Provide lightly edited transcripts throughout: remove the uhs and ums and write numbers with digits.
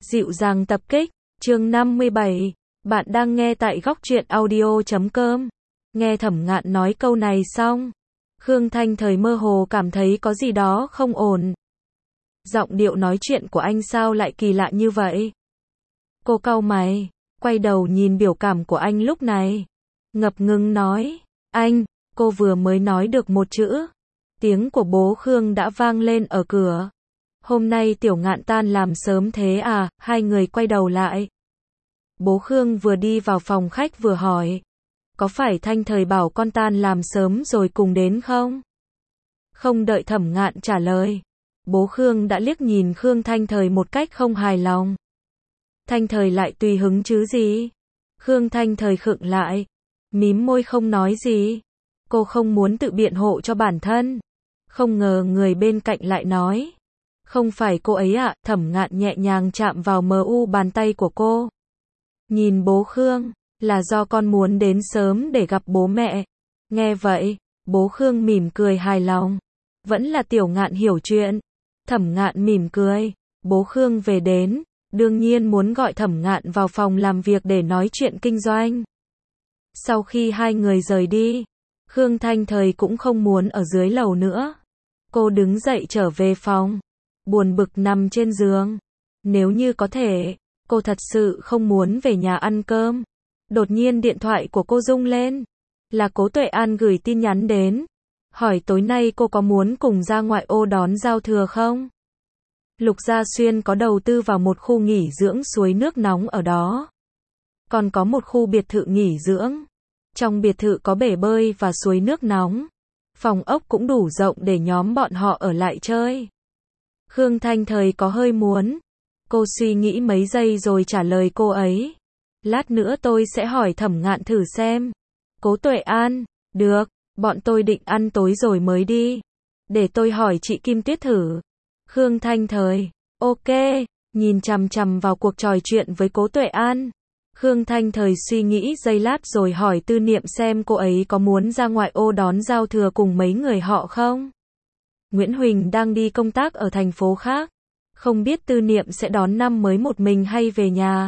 Dịu dàng tập kích, chương 57. Bạn đang nghe tại góc truyện audio.com. Nghe Thẩm Ngạn nói câu này xong, Khương Thanh Thời mơ hồ cảm thấy có gì đó không ổn. Giọng điệu nói chuyện của anh sao lại kỳ lạ như vậy? Cô cau mày, quay đầu nhìn biểu cảm của anh lúc này. Ngập ngừng nói, anh, cô vừa mới nói được một chữ. Tiếng của bố Khương đã vang lên ở cửa. Hôm nay Tiểu Ngạn tan làm sớm thế à? Hai người quay đầu lại. Bố Khương vừa đi vào phòng khách vừa hỏi, có phải Thanh Thời bảo con tan làm sớm rồi cùng đến không? Không đợi Thẩm Ngạn trả lời, bố Khương đã liếc nhìn Khương Thanh Thời một cách không hài lòng. Thanh Thời lại tùy hứng chứ gì? Khương Thanh Thời khựng lại, mím môi không nói gì. Cô không muốn tự biện hộ cho bản thân. Không ngờ người bên cạnh lại nói, không phải cô ấy ạ. Thẩm Ngạn nhẹ nhàng chạm vào bàn tay của cô. Nhìn bố Khương, là do con muốn đến sớm để gặp bố mẹ. Nghe vậy, bố Khương mỉm cười hài lòng. Vẫn là Tiểu Ngạn hiểu chuyện. Thẩm Ngạn mỉm cười, bố Khương về đến, đương nhiên muốn gọi Thẩm Ngạn vào phòng làm việc để nói chuyện kinh doanh. Sau khi hai người rời đi, Khương Thanh Thời cũng không muốn ở dưới lầu nữa. Cô đứng dậy trở về phòng, buồn bực nằm trên giường. Nếu như có thể, cô thật sự không muốn về nhà ăn cơm. Đột nhiên điện thoại của cô rung lên. Là Cố Tuệ An gửi tin nhắn đến, hỏi tối nay cô có muốn cùng ra ngoại ô đón giao thừa không? Lục Gia Xuyên có đầu tư vào một khu nghỉ dưỡng suối nước nóng ở đó. Còn có một khu biệt thự nghỉ dưỡng. Trong biệt thự có bể bơi và suối nước nóng. Phòng ốc cũng đủ rộng để nhóm bọn họ ở lại chơi. Khương Thanh Thời có hơi muốn. Cô suy nghĩ mấy giây rồi trả lời cô ấy. Lát nữa tôi sẽ hỏi Thẩm Ngạn thử xem. Cố Tuệ An, được, bọn tôi định ăn tối rồi mới đi. Để tôi hỏi chị Kim Tuyết thử. Khương Thanh Thời, ok, nhìn chằm chằm vào cuộc trò chuyện với Cố Tuệ An. Khương Thanh Thời suy nghĩ giây lát rồi hỏi Tư Niệm xem cô ấy có muốn ra ngoại ô đón giao thừa cùng mấy người họ không. Nguyễn Huỳnh đang đi công tác ở thành phố khác. Không biết Tư Niệm sẽ đón năm mới một mình hay về nhà.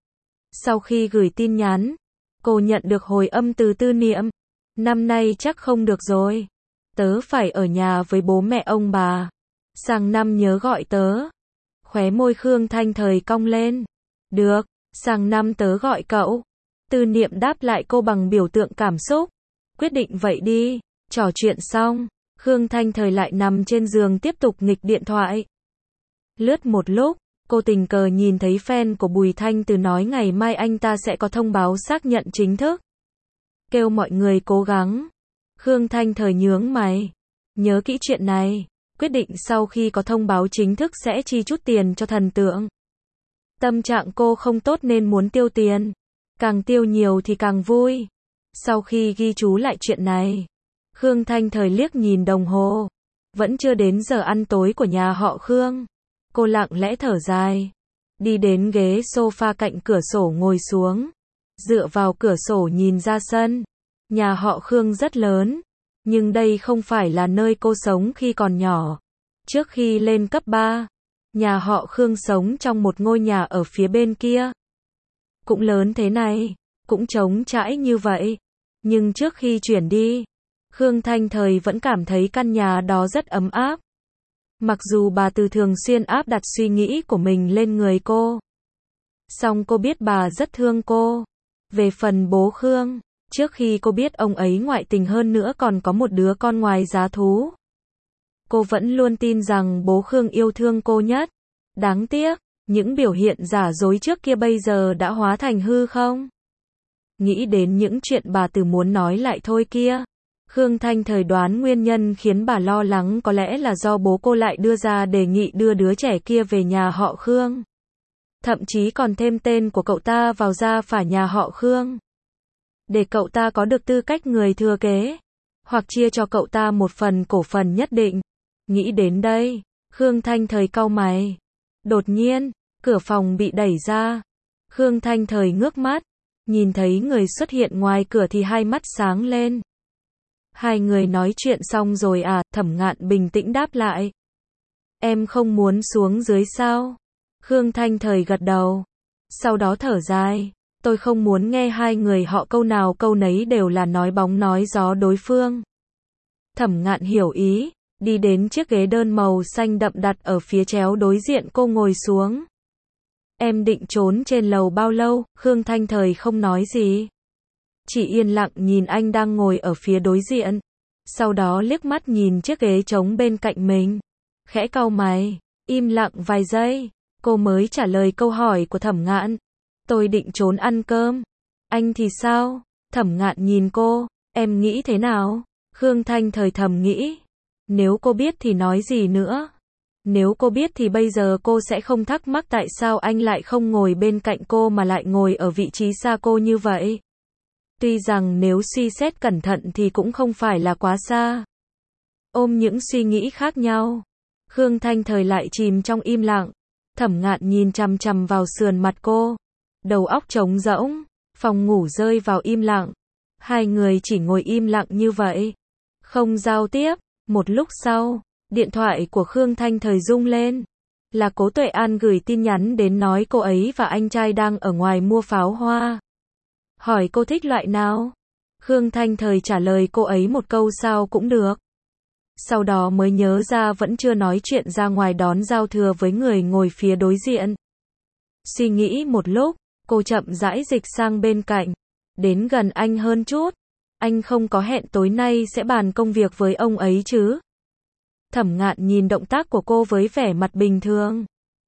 Sau khi gửi tin nhắn, cô nhận được hồi âm từ Tư Niệm. Năm nay chắc không được rồi. Tớ phải ở nhà với bố mẹ ông bà. Sang năm nhớ gọi tớ. Khóe môi Khương Thanh Thời cong lên. Được, sang năm tớ gọi cậu. Tư Niệm đáp lại cô bằng biểu tượng cảm xúc. Quyết định vậy đi. Trò chuyện xong, Khương Thanh Thời lại nằm trên giường tiếp tục nghịch điện thoại. Lướt một lúc, cô tình cờ nhìn thấy fan của Bùi Thanh Từ nói ngày mai anh ta sẽ có thông báo xác nhận chính thức. Kêu mọi người cố gắng. Khương Thanh Thời nhướng mày. Nhớ kỹ chuyện này. Quyết định sau khi có thông báo chính thức sẽ chi chút tiền cho thần tượng. Tâm trạng cô không tốt nên muốn tiêu tiền. Càng tiêu nhiều thì càng vui. Sau khi ghi chú lại chuyện này, Khương Thanh Thời liếc nhìn đồng hồ. Vẫn chưa đến giờ ăn tối của nhà họ Khương. Cô lặng lẽ thở dài. Đi đến ghế sofa cạnh cửa sổ ngồi xuống. Dựa vào cửa sổ nhìn ra sân. Nhà họ Khương rất lớn. Nhưng đây không phải là nơi cô sống khi còn nhỏ. Trước khi lên cấp 3, nhà họ Khương sống trong một ngôi nhà ở phía bên kia. Cũng lớn thế này, cũng trống trải như vậy. Nhưng trước khi chuyển đi, Khương Thanh Thời vẫn cảm thấy căn nhà đó rất ấm áp. Mặc dù bà Từ thường xuyên áp đặt suy nghĩ của mình lên người cô. Song cô biết bà rất thương cô. Về phần bố Khương, trước khi cô biết ông ấy ngoại tình hơn nữa còn có một đứa con ngoài giá thú. Cô vẫn luôn tin rằng bố Khương yêu thương cô nhất. Đáng tiếc, những biểu hiện giả dối trước kia bây giờ đã hóa thành hư không. Nghĩ đến những chuyện bà Từ muốn nói lại thôi kia. Khương Thanh Thời đoán nguyên nhân khiến bà lo lắng có lẽ là do bố cô lại đưa ra đề nghị đưa đứa trẻ kia về nhà họ Khương. Thậm chí còn thêm tên của cậu ta vào gia phả nhà họ Khương. Để cậu ta có được tư cách người thừa kế. Hoặc chia cho cậu ta một phần cổ phần nhất định. Nghĩ đến đây, Khương Thanh Thời cau mày. Đột nhiên, cửa phòng bị đẩy ra. Khương Thanh Thời ngước mắt. Nhìn thấy người xuất hiện ngoài cửa thì hai mắt sáng lên. Hai người nói chuyện xong rồi à? Thẩm Ngạn bình tĩnh đáp lại. Em không muốn xuống dưới sao? Khương Thanh Thời gật đầu. Sau đó thở dài. Tôi không muốn nghe hai người họ câu nào câu nấy đều là nói bóng nói gió đối phương. Thẩm Ngạn hiểu ý, đi đến chiếc ghế đơn màu xanh đậm đặt ở phía chéo đối diện cô ngồi xuống. Em định trốn trên lầu bao lâu? Khương Thanh Thời không nói gì. Chỉ yên lặng nhìn anh đang ngồi ở phía đối diện. Sau đó liếc mắt nhìn chiếc ghế trống bên cạnh mình. Khẽ cau mày, im lặng vài giây, cô mới trả lời câu hỏi của Thẩm Ngạn. Tôi định trốn ăn cơm. Anh thì sao? Thẩm Ngạn nhìn cô, em nghĩ thế nào? Khương Thanh Thời thầm nghĩ. Nếu cô biết thì nói gì nữa? Nếu cô biết thì bây giờ cô sẽ không thắc mắc tại sao anh lại không ngồi bên cạnh cô mà lại ngồi ở vị trí xa cô như vậy. Tuy rằng nếu suy xét cẩn thận thì cũng không phải là quá xa. Ôm những suy nghĩ khác nhau, Khương Thanh Thời lại chìm trong im lặng. Thẩm Ngạn nhìn chằm chằm vào sườn mặt cô, đầu óc trống rỗng, phòng ngủ rơi vào im lặng. Hai người chỉ ngồi im lặng như vậy, không giao tiếp. Một lúc sau, điện thoại của Khương Thanh Thời rung lên. Là Cố Tuệ An gửi tin nhắn đến nói cô ấy và anh trai đang ở ngoài mua pháo hoa. Hỏi cô thích loại nào? Khương Thanh Thời trả lời cô ấy một câu sao cũng được. Sau đó mới nhớ ra vẫn chưa nói chuyện ra ngoài đón giao thừa với người ngồi phía đối diện. Suy nghĩ một lúc, cô chậm rãi dịch sang bên cạnh, đến gần anh hơn chút. Anh không có hẹn tối nay sẽ bàn công việc với ông ấy chứ? Thẩm Ngạn nhìn động tác của cô với vẻ mặt bình thường.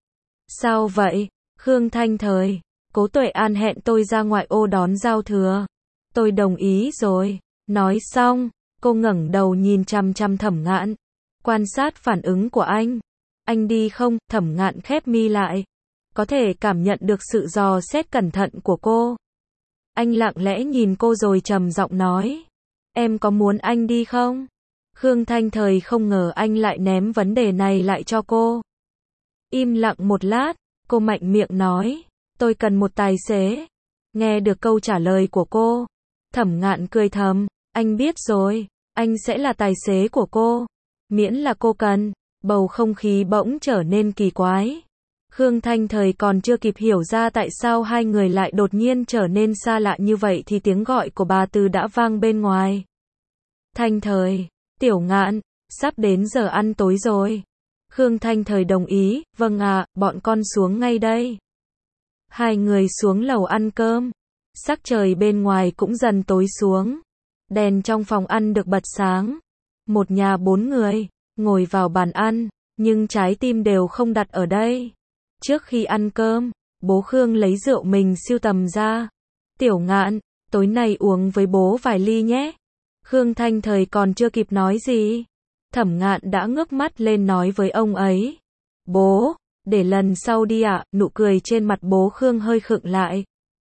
Sao vậy? Khương Thanh Thời, Cố Tuệ An hẹn tôi ra ngoại ô đón giao thừa. Tôi đồng ý rồi. Nói xong, cô ngẩng đầu nhìn chằm chằm Thẩm Ngạn, quan sát phản ứng của anh. Anh đi không? Thẩm Ngạn khép mi lại, có thể cảm nhận được sự dò xét cẩn thận của cô. Anh lặng lẽ nhìn cô rồi trầm giọng nói, em có muốn anh đi không? Khương Thanh Thời không ngờ anh lại ném vấn đề này lại cho cô. Im lặng một lát, cô mạnh miệng nói, tôi cần một tài xế. Nghe được câu trả lời của cô, Thẩm Ngạn cười thầm, anh biết rồi, anh sẽ là tài xế của cô, miễn là cô cần. Bầu không khí bỗng trở nên kỳ quái. Khương Thanh Thời còn chưa kịp hiểu ra tại sao hai người lại đột nhiên trở nên xa lạ như vậy thì tiếng gọi của bà Từ đã vang bên ngoài. Thanh Thời, Tiểu Ngạn, sắp đến giờ ăn tối rồi. Khương Thanh Thời đồng ý, vâng ạ, bọn con xuống ngay đây. Hai người xuống lầu ăn cơm. Sắc trời bên ngoài cũng dần tối xuống. Đèn trong phòng ăn được bật sáng. Một nhà 4 người, ngồi vào bàn ăn, nhưng trái tim đều không đặt ở đây. Trước khi ăn cơm, bố Khương lấy rượu mình sưu tầm ra. Tiểu Ngạn, tối nay uống với bố vài ly nhé. Khương Thanh Thời còn chưa kịp nói gì, Thẩm Ngạn đã ngước mắt lên nói với ông ấy. Bố, để lần sau đi ạ. Nụ cười trên mặt bố Khương hơi khựng lại.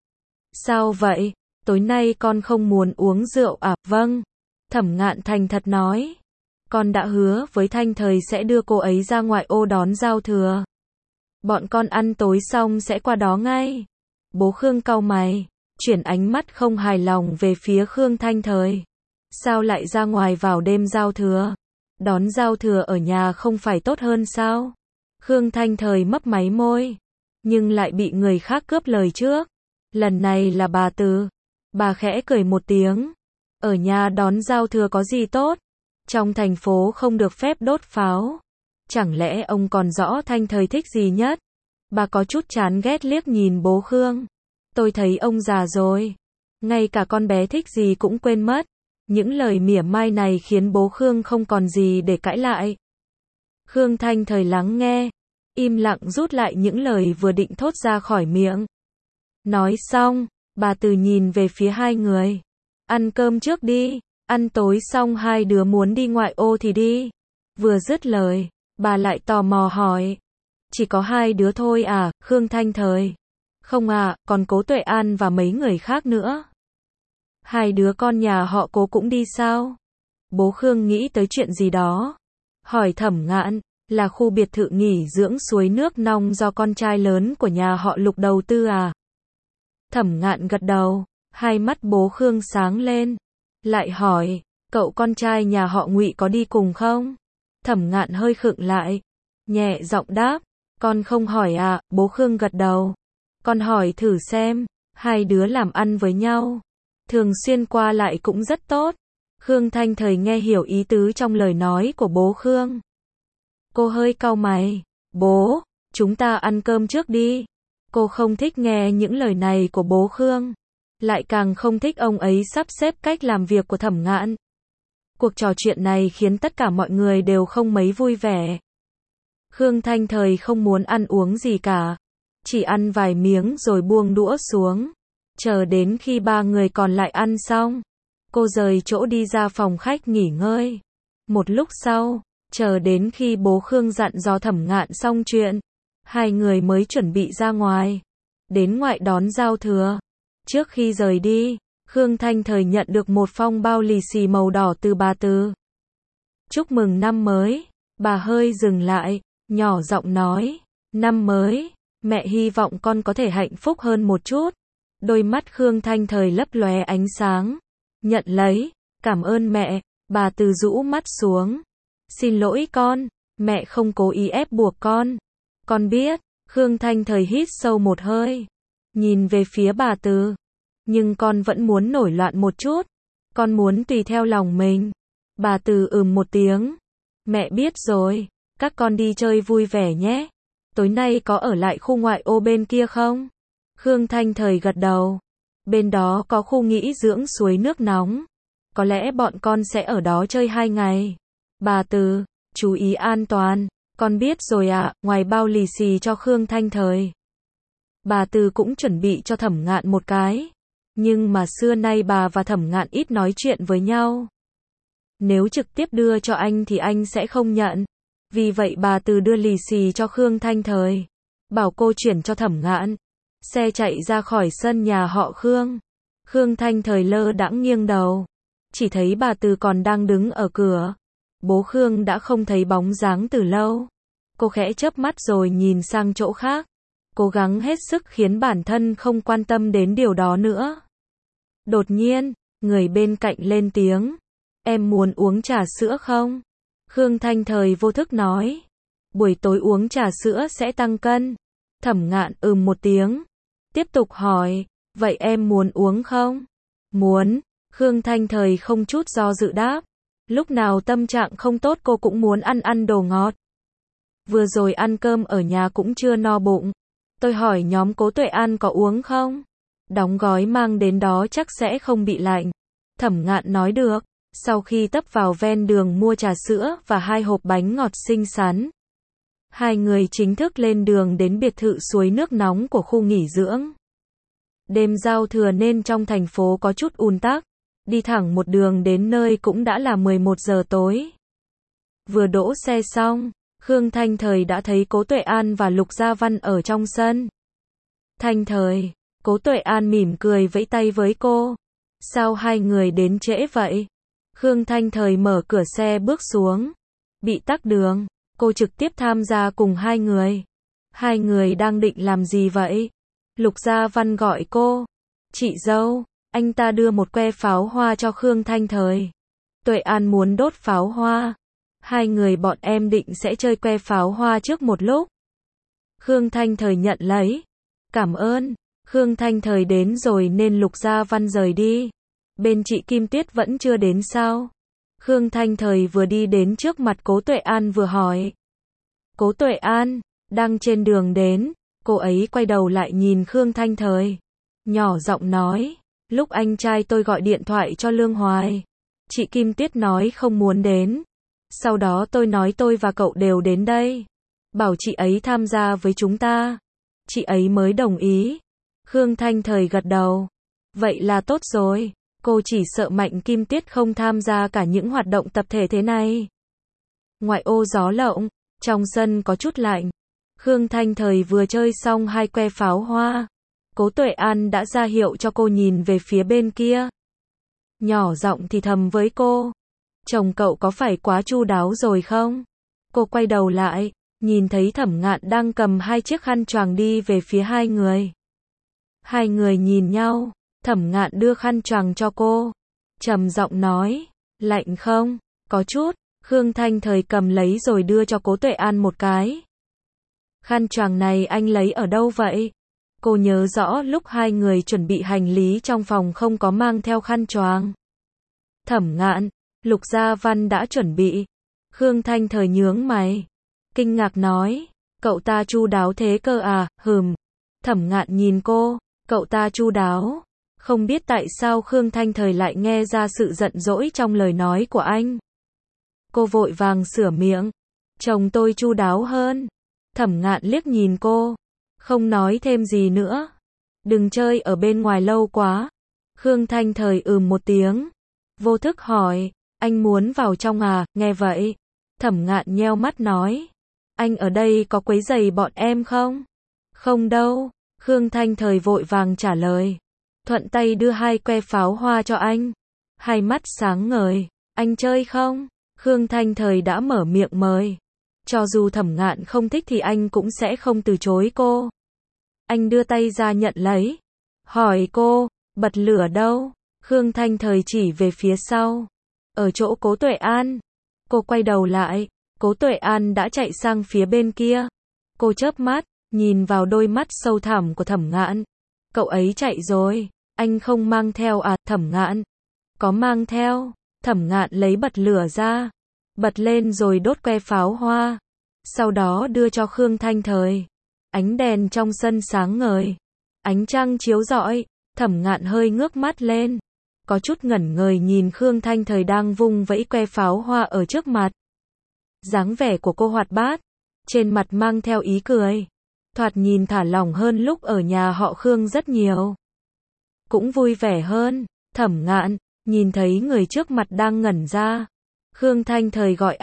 Sao vậy? Tối nay con không muốn uống rượu à? Vâng. Thẩm Ngạn thành thật nói. Con đã hứa với Thanh Thời sẽ đưa cô ấy ra ngoại ô đón giao thừa. Bọn con ăn tối xong sẽ qua đó ngay. Bố Khương cau mày, chuyển ánh mắt không hài lòng về phía Khương Thanh Thời. Sao lại ra ngoài vào đêm giao thừa? Đón giao thừa ở nhà không phải tốt hơn sao? Khương Thanh Thời mấp máy môi, nhưng lại bị người khác cướp lời trước. Lần này là bà Từ. Bà khẽ cười một tiếng. Ở nhà đón giao thừa có gì tốt? Trong thành phố không được phép đốt pháo. Chẳng lẽ ông còn rõ Thanh Thời thích gì nhất? Bà có chút chán ghét liếc nhìn bố Khương. Tôi thấy ông già rồi. Ngay cả con bé thích gì cũng quên mất. Những lời mỉa mai này khiến bố Khương không còn gì để cãi lại. Khương Thanh Thời lắng nghe, im lặng rút lại những lời vừa định thốt ra khỏi miệng. Nói xong, bà Từ nhìn về phía hai người. Ăn cơm trước đi, ăn tối xong hai đứa muốn đi ngoại ô thì đi. Vừa dứt lời, bà lại tò mò hỏi. Chỉ có hai đứa thôi à? Khương Thanh Thời. Không à, còn Cố Tuệ An và mấy người khác nữa. Hai đứa con nhà họ Cố cũng đi sao? Bố Khương nghĩ tới chuyện gì đó. Hỏi Thẩm Ngạn, là khu biệt thự nghỉ dưỡng suối nước nong do con trai lớn của nhà họ Lục đầu tư à? Thẩm Ngạn gật đầu, hai mắt bố Khương sáng lên. Lại hỏi, cậu con trai nhà họ Ngụy có đi cùng không? Thẩm Ngạn hơi khựng lại, nhẹ giọng đáp, Con không hỏi à, bố Khương gật đầu. Con hỏi thử xem, hai đứa làm ăn với nhau, thường xuyên qua lại cũng rất tốt. Khương Thanh Thời nghe hiểu ý tứ trong lời nói của bố Khương. Cô hơi cau mày. Bố, chúng ta ăn cơm trước đi. Cô không thích nghe những lời này của bố Khương. Lại càng không thích ông ấy sắp xếp cách làm việc của Thẩm Ngạn. Cuộc trò chuyện này khiến tất cả mọi người đều không mấy vui vẻ. Khương Thanh Thời không muốn ăn uống gì cả. Chỉ ăn vài miếng rồi buông đũa xuống. Chờ đến khi ba người còn lại ăn xong, cô rời chỗ đi ra phòng khách nghỉ ngơi. Một lúc sau, chờ đến khi bố Khương dặn dò Thẩm Ngạn xong chuyện, hai người mới chuẩn bị ra ngoài. Đến ngoại đón giao thừa. Trước khi rời đi, Khương Thanh Thời nhận được một phong bao lì xì màu đỏ từ bà Từ. Chúc mừng năm mới. Bà hơi dừng lại, nhỏ giọng nói. Năm mới, mẹ hy vọng con có thể hạnh phúc hơn một chút. Đôi mắt Khương Thanh Thời lấp lóe ánh sáng. Nhận lấy, cảm ơn mẹ. Bà Từ rũ mắt xuống. Xin lỗi con, mẹ không cố ý ép buộc con. Con biết. Khương Thanh Thời hít sâu một hơi, nhìn về phía bà Từ. Nhưng con vẫn muốn nổi loạn một chút. Con muốn tùy theo lòng mình. Bà Từ một tiếng. Mẹ biết rồi, các con đi chơi vui vẻ nhé. Tối nay có ở lại khu ngoại ô bên kia không? Khương Thanh Thời gật đầu. Bên đó có khu nghỉ dưỡng suối nước nóng. Có lẽ bọn con sẽ ở đó chơi 2 ngày. Bà Từ, chú ý an toàn. Con biết rồi ạ. Ngoài bao lì xì cho Khương Thanh Thời, bà Từ cũng chuẩn bị cho Thẩm Ngạn một cái. Nhưng mà xưa nay bà và Thẩm Ngạn ít nói chuyện với nhau. Nếu trực tiếp đưa cho anh thì anh sẽ không nhận. Vì vậy bà Từ đưa lì xì cho Khương Thanh Thời, bảo cô chuyển cho Thẩm Ngạn. Xe chạy ra khỏi sân nhà họ Khương. Khương Thanh Thời lơ đãng nghiêng đầu, chỉ thấy bà Từ còn đang đứng ở cửa. Bố Khương đã không thấy bóng dáng từ lâu. Cô khẽ chớp mắt rồi nhìn sang chỗ khác, cố gắng hết sức khiến bản thân không quan tâm đến điều đó nữa. Đột nhiên, người bên cạnh lên tiếng. Em muốn uống trà sữa không? Khương Thanh Thời vô thức nói. Buổi tối uống trà sữa sẽ tăng cân. Thẩm Ngạn một tiếng. Tiếp tục hỏi. Vậy em muốn uống không? Muốn. Khương Thanh Thời không chút do dự đáp. Lúc nào tâm trạng không tốt cô cũng muốn ăn đồ ngọt. Vừa rồi ăn cơm ở nhà cũng chưa no bụng. Tôi hỏi nhóm Cố Tuệ An có uống không? Đóng gói mang đến đó chắc sẽ không bị lạnh. Thẩm Ngạn nói được. Sau khi tấp vào ven đường mua trà sữa và 2 hộp bánh ngọt xinh xắn, hai người chính thức lên đường đến biệt thự suối nước nóng của khu nghỉ dưỡng. Đêm giao thừa nên trong thành phố có chút ùn tắc. Đi thẳng một đường đến nơi cũng đã là 11 giờ tối. Vừa đỗ xe xong, Khương Thanh Thời đã thấy Cố Tuệ An và Lục Gia Văn ở trong sân. Thanh Thời, Cố Tuệ An mỉm cười vẫy tay với cô. Sao hai người đến trễ vậy? Khương Thanh Thời mở cửa xe bước xuống. Bị tắc đường, cô trực tiếp tham gia cùng hai người. Hai người đang định làm gì vậy? Lục Gia Văn gọi cô. Chị dâu, anh ta đưa một que pháo hoa cho Khương Thanh Thời. Tuệ An muốn đốt pháo hoa. Hai người bọn em định sẽ chơi que pháo hoa trước một lúc. Khương Thanh Thời nhận lấy. Cảm ơn. Khương Thanh Thời đến rồi nên Lục Gia Văn rời đi. Bên chị Kim Tuyết vẫn chưa đến sao? Khương Thanh Thời vừa đi đến trước mặt Cố Tuệ An vừa hỏi. Cố Tuệ An, đang trên đường đến. Cô ấy quay đầu lại nhìn Khương Thanh Thời, nhỏ giọng nói. Lúc anh trai tôi gọi điện thoại cho Lương Hoài, chị Kim Tuyết nói không muốn đến. Sau đó tôi nói tôi và cậu đều đến đây, bảo chị ấy tham gia với chúng ta. Chị ấy mới đồng ý. Khương Thanh Thời gật đầu. Vậy là tốt rồi. Cô chỉ sợ Mạnh Kim Tuyết không tham gia cả những hoạt động tập thể thế này. Ngoại ô gió lộng, trong sân có chút lạnh. Khương Thanh Thời vừa chơi xong 2 que pháo hoa. Cố Tuệ An đã ra hiệu cho cô nhìn về phía bên kia. Nhỏ giọng thì thầm với cô. Chồng cậu có phải quá chu đáo rồi không? Cô quay đầu lại, nhìn thấy Thẩm Ngạn đang cầm 2 chiếc khăn choàng đi về phía hai người. Hai người nhìn nhau, Thẩm Ngạn đưa khăn choàng cho cô. Trầm giọng nói, lạnh không? Có chút. Khương Thanh Thời cầm lấy rồi đưa cho Cố Tuệ An một cái. Khăn choàng này anh lấy ở đâu vậy? Cô nhớ rõ lúc hai người chuẩn bị hành lý trong phòng không có mang theo khăn choàng. Thẩm Ngạn, Lục Gia Văn đã chuẩn bị. Khương Thanh Thời nhướng mày, kinh ngạc nói, cậu ta chu đáo thế cơ à? Thẩm Ngạn nhìn cô, cậu ta chu đáo. Không biết tại sao Khương Thanh Thời lại nghe ra sự giận dỗi trong lời nói của anh. Cô vội vàng sửa miệng, chồng tôi chu đáo hơn. Thẩm Ngạn liếc nhìn cô, không nói thêm gì nữa. Đừng chơi ở bên ngoài lâu quá. Khương Thanh Thời một tiếng, vô thức hỏi, anh muốn vào trong à? Nghe vậy, Thẩm Ngạn nheo mắt nói, anh ở đây có quấy rầy bọn em không? Không đâu. Khương Thanh Thời vội vàng trả lời, thuận tay đưa 2 que pháo hoa cho anh. Hai mắt sáng ngời, anh chơi không? Khương Thanh Thời đã mở miệng mời. Cho dù Thẩm Ngạn không thích thì anh cũng sẽ không từ chối cô. Anh đưa tay ra nhận lấy, hỏi cô, bật lửa đâu? Khương Thanh Thời chỉ về phía sau, ở chỗ Cố Tuệ An. Cô quay đầu lại, Cố Tuệ An đã chạy sang phía bên kia. Cô chớp mắt, nhìn vào đôi mắt sâu thẳm của Thẩm Ngạn. Cậu ấy chạy rồi, anh không mang theo à? Thẩm Ngạn, có mang theo. Thẩm Ngạn lấy bật lửa ra, bật lên rồi đốt que pháo hoa, sau đó đưa cho Khương Thanh Thời. Ánh đèn trong sân sáng ngời, ánh trăng chiếu rọi. Thẩm Ngạn hơi ngước mắt lên, có chút ngẩn người nhìn Khương Thanh Thời đang vung vẫy que pháo hoa ở trước mặt. Dáng vẻ của cô hoạt bát, trên mặt mang theo ý cười, thoạt nhìn thả lỏng hơn lúc ở nhà họ Khương rất nhiều. Cũng vui vẻ hơn. Thẩm Ngạn nhìn thấy người trước mặt đang ngẩn ra. Khương Thanh Thời gọi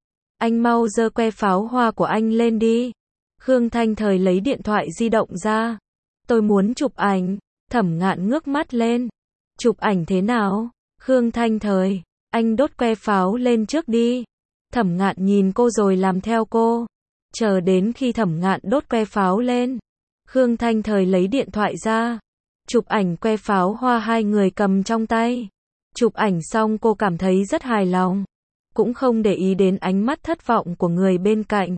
anh mau giơ que pháo hoa của anh lên đi. Khương Thanh Thời lấy điện thoại di động ra. Tôi muốn chụp ảnh. Thẩm Ngạn ngước mắt lên. Chụp ảnh thế nào? Khương Thanh Thời, anh đốt que pháo lên trước đi. Thẩm Ngạn nhìn cô rồi làm theo cô. Chờ đến khi Thẩm Ngạn đốt que pháo lên, Khương Thanh Thời lấy điện thoại ra, chụp ảnh que pháo hoa hai người cầm trong tay. Chụp ảnh xong cô cảm thấy rất hài lòng, cũng không để ý đến ánh mắt thất vọng của người bên cạnh.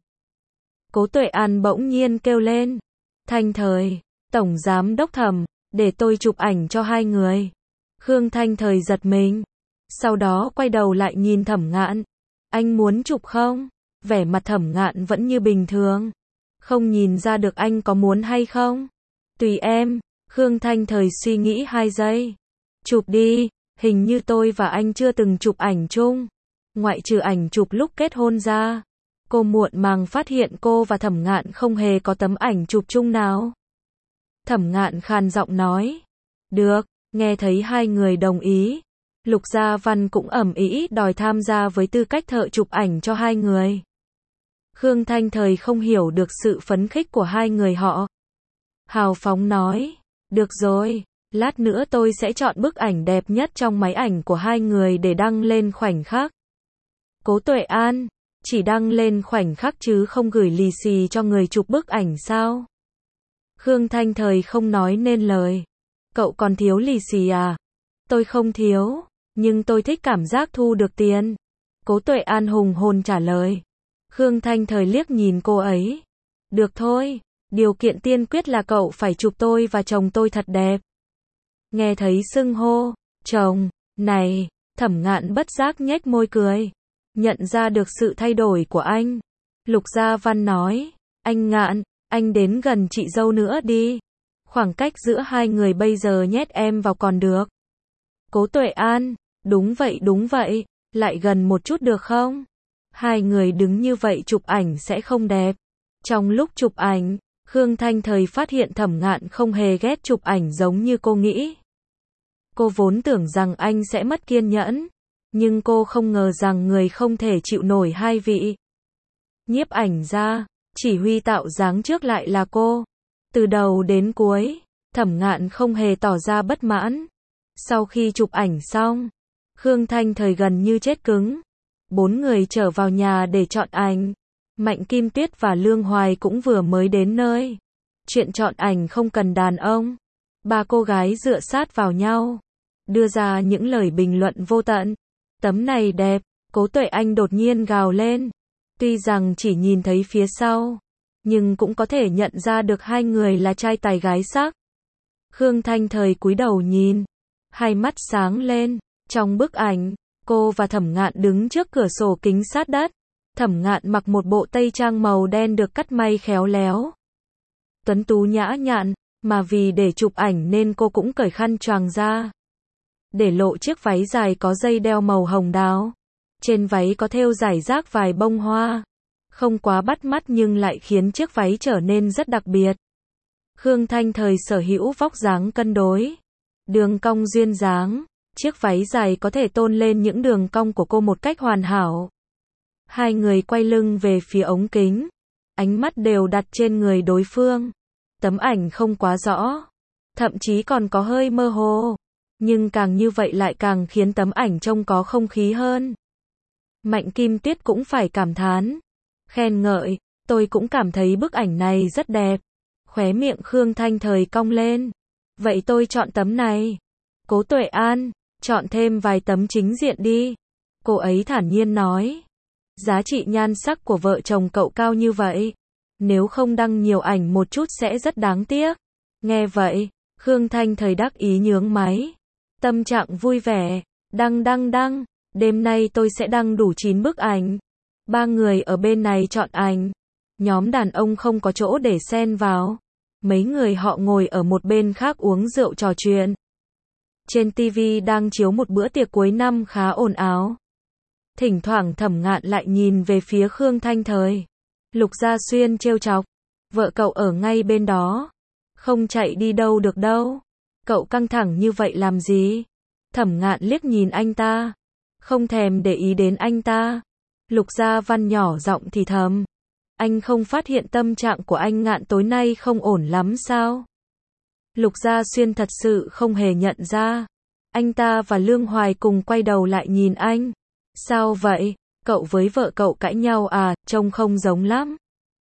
Cố Tuệ An bỗng nhiên kêu lên, Thanh Thời, Tổng Giám Đốc Thẩm, để tôi chụp ảnh cho hai người. Khương Thanh Thời giật mình, sau đó quay đầu lại nhìn Thẩm Ngạn. Anh muốn chụp không? Vẻ mặt Thẩm Ngạn vẫn như bình thường, không nhìn ra được anh có muốn hay không. Tùy em. Khương Thanh Thời suy nghĩ 2 giây. Chụp đi, hình như tôi và anh chưa từng chụp ảnh chung. Ngoại trừ ảnh chụp lúc kết hôn ra. Cô muộn màng phát hiện cô và Thẩm Ngạn không hề có tấm ảnh chụp chung nào. Thẩm Ngạn khàn giọng nói. Được. Nghe thấy hai người đồng ý, Lục Gia Văn cũng ầm ĩ đòi tham gia với tư cách thợ chụp ảnh cho hai người. Khương Thanh Thời không hiểu được sự phấn khích của hai người họ. Hào phóng nói, được rồi, lát nữa tôi sẽ chọn bức ảnh đẹp nhất trong máy ảnh của hai người để đăng lên khoảnh khắc. Cố Tuệ An, chỉ đăng lên khoảnh khắc chứ không gửi lì xì cho người chụp bức ảnh sao? Khương Thanh Thời không nói nên lời. Cậu còn thiếu lì xì à? Tôi không thiếu, nhưng tôi thích cảm giác thu được tiền. Cố Tuệ An hùng hồn trả lời. Khương Thanh Thời liếc nhìn cô ấy. Được thôi, điều kiện tiên quyết là cậu phải chụp tôi và chồng tôi thật đẹp. Nghe thấy xưng hô, chồng, này, Thẩm Ngạn bất giác nhếch môi cười. Nhận ra được sự thay đổi của anh. Lục Gia Văn nói, anh Ngạn, anh đến gần chị dâu nữa đi. Khoảng cách giữa hai người bây giờ nhét em vào còn được. Cố Tuệ An, đúng vậy, lại gần một chút được không? Hai người đứng như vậy chụp ảnh sẽ không đẹp. Trong lúc chụp ảnh, Khương Thanh Thời phát hiện Thẩm Ngạn không hề ghét chụp ảnh giống như cô nghĩ. Cô vốn tưởng rằng anh sẽ mất kiên nhẫn, nhưng cô không ngờ rằng người không thể chịu nổi hai vị nhiếp ảnh gia, chỉ huy tạo dáng trước lại là cô. Từ đầu đến cuối, Thẩm Ngạn không hề tỏ ra bất mãn. Sau khi chụp ảnh xong, Khương Thanh Thời gần như chết cứng. 4 người trở vào nhà để chọn ảnh. Mạnh Kim Tuyết và Lương Hoài cũng vừa mới đến nơi. Chuyện chọn ảnh không cần đàn ông. 3 cô gái dựa sát vào nhau, đưa ra những lời bình luận vô tận. Tấm này đẹp. Cố Tuệ Anh đột nhiên gào lên. Tuy rằng chỉ nhìn thấy phía sau, nhưng cũng có thể nhận ra được hai người là trai tài gái sắc. Khương Thanh Thời cúi đầu nhìn, hai mắt sáng lên. Trong bức ảnh, cô và Thẩm Ngạn đứng trước cửa sổ kính sát đất. Thẩm Ngạn mặc một bộ tây trang màu đen được cắt may khéo léo, tuấn tú nhã nhặn, mà vì để chụp ảnh nên cô cũng cởi khăn choàng ra, để lộ chiếc váy dài có dây đeo màu hồng đào. Trên váy có thêu rải rác vài bông hoa, không quá bắt mắt nhưng lại khiến chiếc váy trở nên rất đặc biệt. Khương Thanh Thời sở hữu vóc dáng cân đối, đường cong duyên dáng, chiếc váy dài có thể tôn lên những đường cong của cô một cách hoàn hảo. Hai người quay lưng về phía ống kính, ánh mắt đều đặt trên người đối phương. Tấm ảnh không quá rõ, thậm chí còn có hơi mơ hồ, nhưng càng như vậy lại càng khiến tấm ảnh trông có không khí hơn. Mạnh Kim Tuyết cũng phải cảm thán, khen ngợi, tôi cũng cảm thấy bức ảnh này rất đẹp. Khóe miệng Khương Thanh Thời cong lên. Vậy tôi chọn tấm này. Cố Tuệ An, chọn thêm vài tấm chính diện đi. Cô ấy thản nhiên nói. Giá trị nhan sắc của vợ chồng cậu cao như vậy, nếu không đăng nhiều ảnh một chút sẽ rất đáng tiếc. Nghe vậy, Khương Thanh Thời đắc ý nhướng máy. Tâm trạng vui vẻ, đăng, đêm nay tôi sẽ đăng đủ 9 bức ảnh. Ba người ở bên này chọn ảnh. Nhóm đàn ông không có chỗ để xen vào. Mấy người họ ngồi ở một bên khác uống rượu trò chuyện. Trên TV đang chiếu một bữa tiệc cuối năm khá ồn ào. Thỉnh thoảng Thẩm Ngạn lại nhìn về phía Khương Thanh Thời. Lục Gia Xuyên trêu chọc. Vợ cậu ở ngay bên đó. Không chạy đi đâu được đâu. Cậu căng thẳng như vậy làm gì? Thẩm Ngạn liếc nhìn anh ta. Không thèm để ý đến anh ta. Lục Gia Văn nhỏ giọng thì thầm. Anh không phát hiện tâm trạng của anh Ngạn tối nay không ổn lắm sao? Lục Gia Xuyên thật sự không hề nhận ra. Anh ta và Lương Hoài cùng quay đầu lại nhìn anh. Sao vậy? Cậu với vợ cậu cãi nhau à? Trông không giống lắm.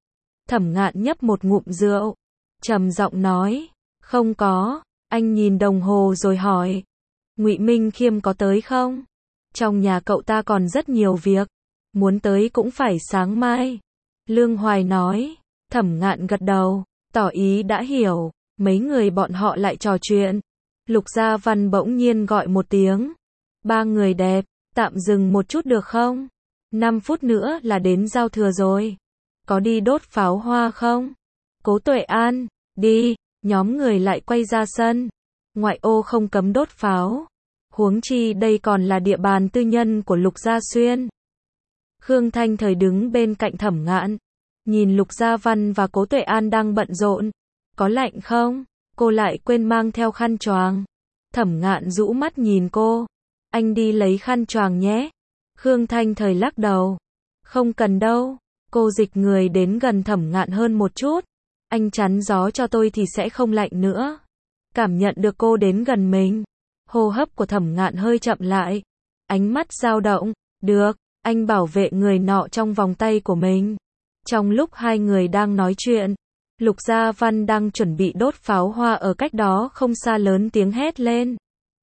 Thẩm Ngạn nhấp một ngụm rượu, trầm giọng nói. Không có. Anh nhìn đồng hồ rồi hỏi. Ngụy Minh Khiêm có tới không? Trong nhà cậu ta còn rất nhiều việc. Muốn tới cũng phải sáng mai. Lương Hoài nói. Thẩm Ngạn gật đầu, tỏ ý đã hiểu. Mấy người bọn họ lại trò chuyện. Lục Gia Văn bỗng nhiên gọi một tiếng. Ba người đẹp, tạm dừng một chút được không? 5 phút nữa là đến giao thừa rồi. Có đi đốt pháo hoa không? Cố Tuệ An, đi. Nhóm người lại quay ra sân. Ngoại ô không cấm đốt pháo. Huống chi đây còn là địa bàn tư nhân của Lục Gia Xuyên. Khương Thanh Thời đứng bên cạnh Thẩm Ngạn. Nhìn Lục Gia Văn và Cố Tuệ An đang bận rộn. Có lạnh không? Cô lại quên mang theo khăn choàng. Thẩm Ngạn rũ mắt nhìn cô. Anh đi lấy khăn choàng nhé. Khương Thanh Thời lắc đầu. Không cần đâu. Cô dịch người đến gần Thẩm Ngạn hơn một chút. Anh chắn gió cho tôi thì sẽ không lạnh nữa. Cảm nhận được cô đến gần mình. Hô hấp của Thẩm Ngạn hơi chậm lại. Ánh mắt dao động. Được, anh bảo vệ người nọ trong vòng tay của mình. Trong lúc hai người đang nói chuyện, Lục Gia Văn đang chuẩn bị đốt pháo hoa ở cách đó không xa lớn tiếng hét lên.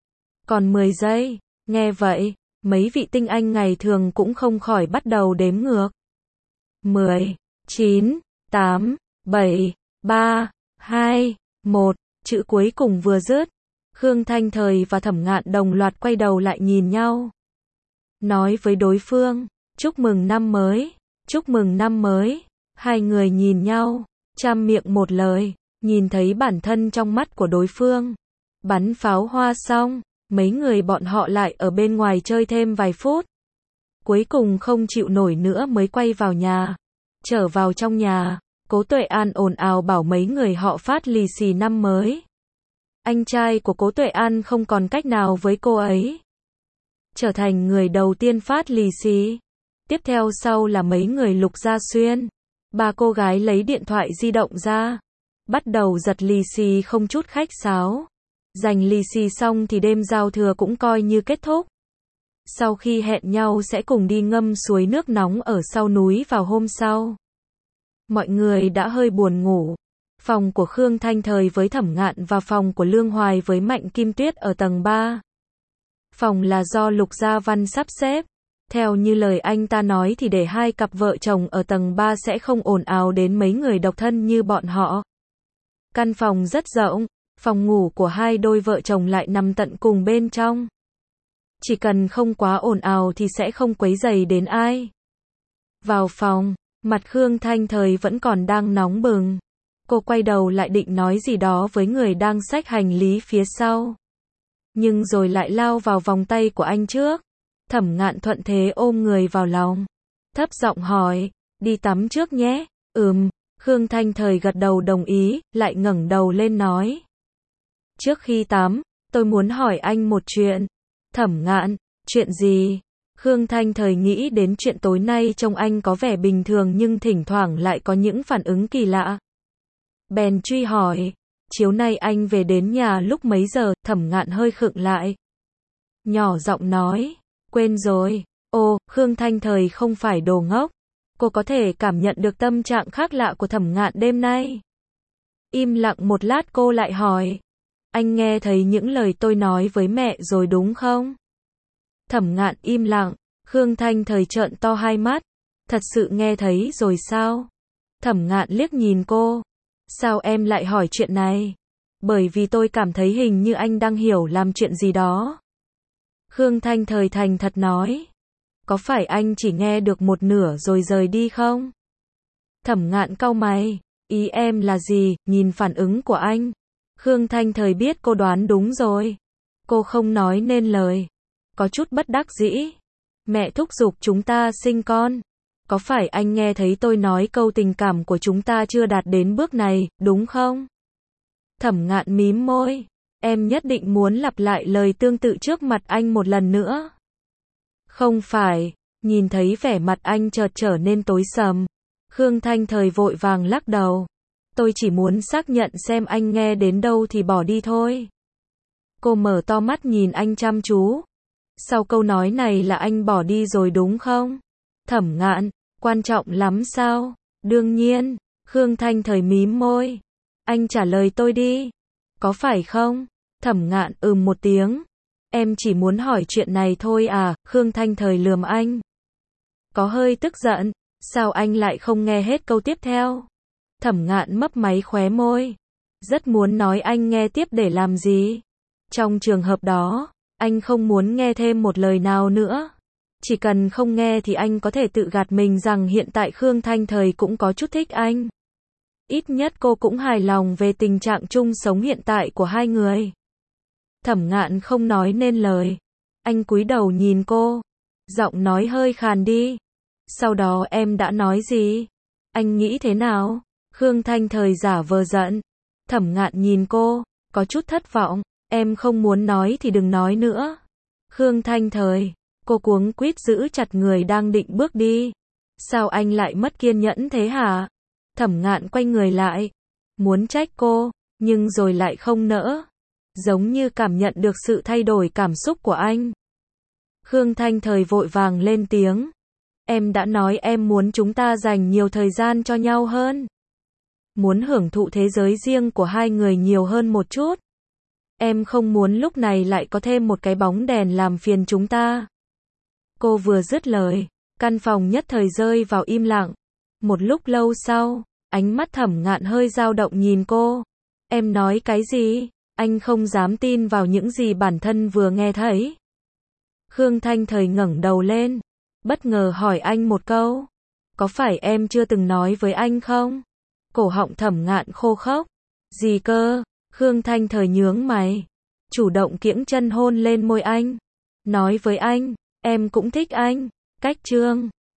Còn 10 giây, nghe vậy, mấy vị tinh anh ngày thường cũng không khỏi bắt đầu đếm ngược. 10, 9, 8, 7, 3, 2, 1, chữ cuối cùng vừa dứt. Khương Thanh Thời và Thẩm Ngạn đồng loạt quay đầu lại nhìn nhau. Nói với đối phương, chúc mừng năm mới, chúc mừng năm mới. Hai người nhìn nhau, trăm miệng một lời, nhìn thấy bản thân trong mắt của đối phương. Bắn pháo hoa xong, mấy người bọn họ lại ở bên ngoài chơi thêm vài phút. Cuối cùng không chịu nổi nữa mới quay vào nhà. Trở vào trong nhà, Cố Tuệ An ồn ào bảo mấy người họ phát lì xì năm mới. Anh trai của Cố Tuệ An không còn cách nào với cô ấy. Trở thành người đầu tiên phát lì xì. Tiếp theo sau là mấy người Lục Gia Xuyên. Ba cô gái lấy điện thoại di động ra. Bắt đầu giật lì xì không chút khách sáo. Giành lì xì xong thì đêm giao thừa cũng coi như kết thúc. Sau khi hẹn nhau sẽ cùng đi ngâm suối nước nóng ở sau núi vào hôm sau. Mọi người đã hơi buồn ngủ. Phòng của Khương Thanh Thời với Thẩm Ngạn và phòng của Lương Hoài với Mạnh Kim Tuyết ở tầng 3. Phòng là do Lục Gia Văn sắp xếp. Theo như lời anh ta nói thì để hai cặp vợ chồng ở tầng 3 sẽ không ồn ào đến mấy người độc thân như bọn họ. Căn phòng rất rộng, phòng ngủ của hai đôi vợ chồng lại nằm tận cùng bên trong. Chỉ cần không quá ồn ào thì sẽ không quấy rầy đến ai. Vào phòng, mặt Khương Thanh Thời vẫn còn đang nóng bừng. Cô quay đầu lại định nói gì đó với người đang xách hành lý phía sau. Nhưng rồi lại lao vào vòng tay của anh trước. Thẩm Ngạn thuận thế ôm người vào lòng. Thấp giọng hỏi, đi tắm trước nhé. Khương Thanh Thời gật đầu đồng ý, lại ngẩng đầu lên nói. Trước khi tắm, tôi muốn hỏi anh một chuyện. Thẩm Ngạn, chuyện gì? Khương Thanh Thời nghĩ đến chuyện tối nay trông anh có vẻ bình thường nhưng thỉnh thoảng lại có những phản ứng kỳ lạ. Bèn truy hỏi, chiều nay anh về đến nhà lúc mấy giờ? Thẩm Ngạn hơi khựng lại. Nhỏ giọng nói, quên rồi. Ồ, Khương Thanh Thời không phải đồ ngốc. Cô có thể cảm nhận được tâm trạng khác lạ của Thẩm Ngạn đêm nay. Im lặng một lát cô lại hỏi, anh nghe thấy những lời tôi nói với mẹ rồi đúng không? Thẩm Ngạn im lặng, Khương Thanh Thời trợn to hai mắt. Thật sự nghe thấy rồi sao? Thẩm Ngạn liếc nhìn cô. Sao em lại hỏi chuyện này? Bởi vì tôi cảm thấy hình như anh đang hiểu làm chuyện gì đó. Khương Thanh Thời thành thật nói. Có phải anh chỉ nghe được một nửa rồi rời đi không? Thẩm Ngạn cau mày. Ý em là gì? Nhìn phản ứng của anh. Khương Thanh Thời biết cô đoán đúng rồi. Cô không nói nên lời. Có chút bất đắc dĩ. Mẹ thúc giục chúng ta sinh con. Có phải anh nghe thấy tôi nói câu tình cảm của chúng ta chưa đạt đến bước này, đúng không? Thẩm Ngạn mím môi. Em nhất định muốn lặp lại lời tương tự trước mặt anh một lần nữa. Không phải. Nhìn thấy vẻ mặt anh chợt trở nên tối sầm. Khương Thanh Thời vội vàng lắc đầu. Tôi chỉ muốn xác nhận xem anh nghe đến đâu thì bỏ đi thôi. Cô mở to mắt nhìn anh chăm chú. Sau câu nói này là anh bỏ đi rồi đúng không? Thẩm Ngạn, quan trọng lắm sao? Đương nhiên. Khương Thanh Thời mím môi. Anh trả lời tôi đi. Có phải không? Thẩm Ngạn một tiếng. Em chỉ muốn hỏi chuyện này thôi à? Khương Thanh Thời lườm anh. Có hơi tức giận. Sao anh lại không nghe hết câu tiếp theo? Thẩm Ngạn mấp máy khóe môi. Rất muốn nói anh nghe tiếp để làm gì? Trong trường hợp đó, anh không muốn nghe thêm một lời nào nữa. Chỉ cần không nghe thì anh có thể tự gạt mình rằng hiện tại Khương Thanh Thời cũng có chút thích anh. Ít nhất cô cũng hài lòng về tình trạng chung sống hiện tại của hai người. Thẩm Ngạn không nói nên lời. Anh cúi đầu nhìn cô. Giọng nói hơi khàn đi. Sau đó em đã nói gì? Anh nghĩ thế nào? Khương Thanh Thời giả vờ giận. Thẩm Ngạn nhìn cô, có chút thất vọng. Em không muốn nói thì đừng nói nữa. Khương Thanh Thời, cô cuống quýt giữ chặt người đang định bước đi. Sao anh lại mất kiên nhẫn thế hả? Thẩm Ngạn quay người lại, muốn trách cô, nhưng rồi lại không nỡ. Giống như cảm nhận được sự thay đổi cảm xúc của anh. Khương Thanh Thời vội vàng lên tiếng. Em đã nói em muốn chúng ta dành nhiều thời gian cho nhau hơn. Muốn hưởng thụ thế giới riêng của hai người nhiều hơn một chút. Em không muốn lúc này lại có thêm một cái bóng đèn làm phiền chúng ta. Cô vừa dứt lời, căn phòng nhất thời rơi vào im lặng. Một lúc lâu sau, ánh mắt Thẩm Ngạn hơi dao động nhìn cô. Em nói cái gì? Anh không dám tin vào những gì bản thân vừa nghe thấy. Khương Thanh Thời ngẩng đầu lên, bất ngờ hỏi anh một câu. Có phải em chưa từng nói với anh không? Cổ họng Thẩm Ngạn khô khốc. Gì cơ? Khương Thanh Thời nhướng mày, chủ động kiễng chân hôn lên môi anh. Nói với anh, em cũng thích anh. Cách chương